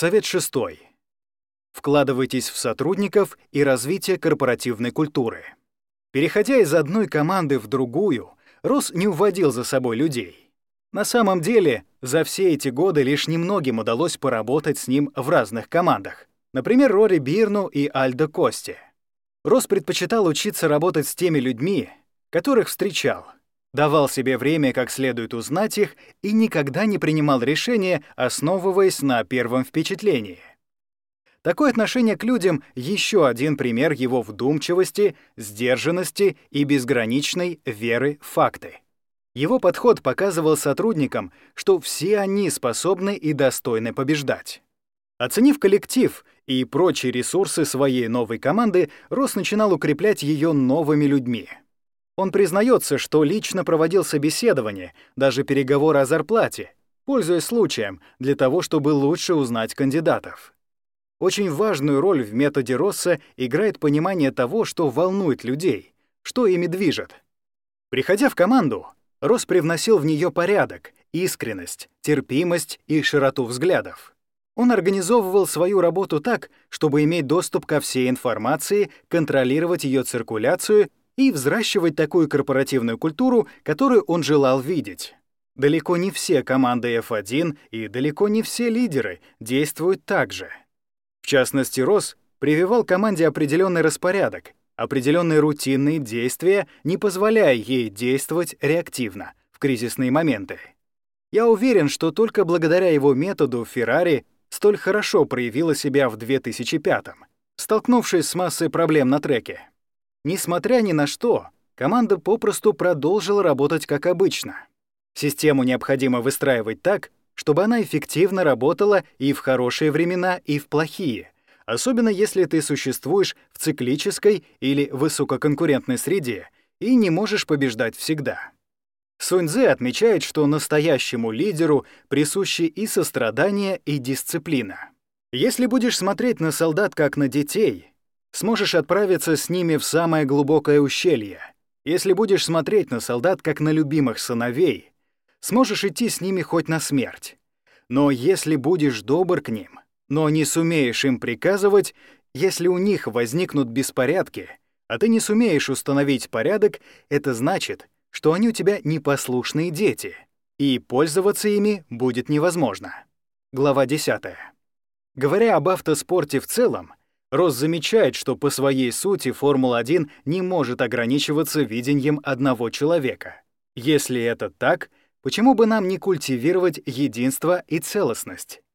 Совет шестой. Вкладывайтесь в сотрудников и развитие корпоративной культуры. Переходя из одной команды в другую, Росс не уводил за собой людей. На самом деле, за все эти годы лишь немногим удалось поработать с ним в разных командах. Например, Рори Бирну и Альдо Косте. Росс предпочитал учиться работать с теми людьми, которых встречал, давал себе время как следует узнать их и никогда не принимал решения, основываясь на первом впечатлении. Такое отношение к людям — еще один пример его вдумчивости, сдержанности и безграничной веры в факты. Его подход показывал сотрудникам, что все они способны и достойны побеждать. Оценив коллектив и прочие ресурсы своей новой команды, Росс начинал укреплять ее новыми людьми. Он признается, что лично проводил собеседование, даже переговоры о зарплате, пользуясь случаем для того, чтобы лучше узнать кандидатов. Очень важную роль в методе Росса играет понимание того, что волнует людей, что ими движет. Приходя в команду, Росс привносил в нее порядок, искренность, терпимость и широту взглядов. Он организовывал свою работу так, чтобы иметь доступ ко всей информации, контролировать ее циркуляцию и взращивать такую корпоративную культуру, которую он желал видеть. Далеко не все команды F1 и далеко не все лидеры действуют так же. В частности, Росс прививал команде определенный распорядок, определенные рутинные действия, не позволяя ей действовать реактивно в кризисные моменты. Я уверен, что только благодаря его методу Феррари столь хорошо проявила себя в 2005-м, столкнувшись с массой проблем на треке. Несмотря ни на что, команда попросту продолжила работать как обычно. Систему необходимо выстраивать так, чтобы она эффективно работала и в хорошие времена, и в плохие, особенно если ты существуешь в циклической или высококонкурентной среде и не можешь побеждать всегда. Сунь Цзы отмечает, что настоящему лидеру присущи и сострадание, и дисциплина. Если будешь смотреть на солдат как на детей, сможешь отправиться с ними в самое глубокое ущелье. Если будешь смотреть на солдат как на любимых сыновей, сможешь идти с ними хоть на смерть. Но если будешь добр к ним, но не сумеешь им приказывать, если у них возникнут беспорядки, а ты не сумеешь установить порядок, это значит, что они у тебя непослушные дети, и пользоваться ими будет невозможно. Глава 10. Говоря об автоспорте в целом, Росс замечает, что по своей сути Формула-1 не может ограничиваться видением одного человека. Если это так, почему бы нам не культивировать единство и целостность?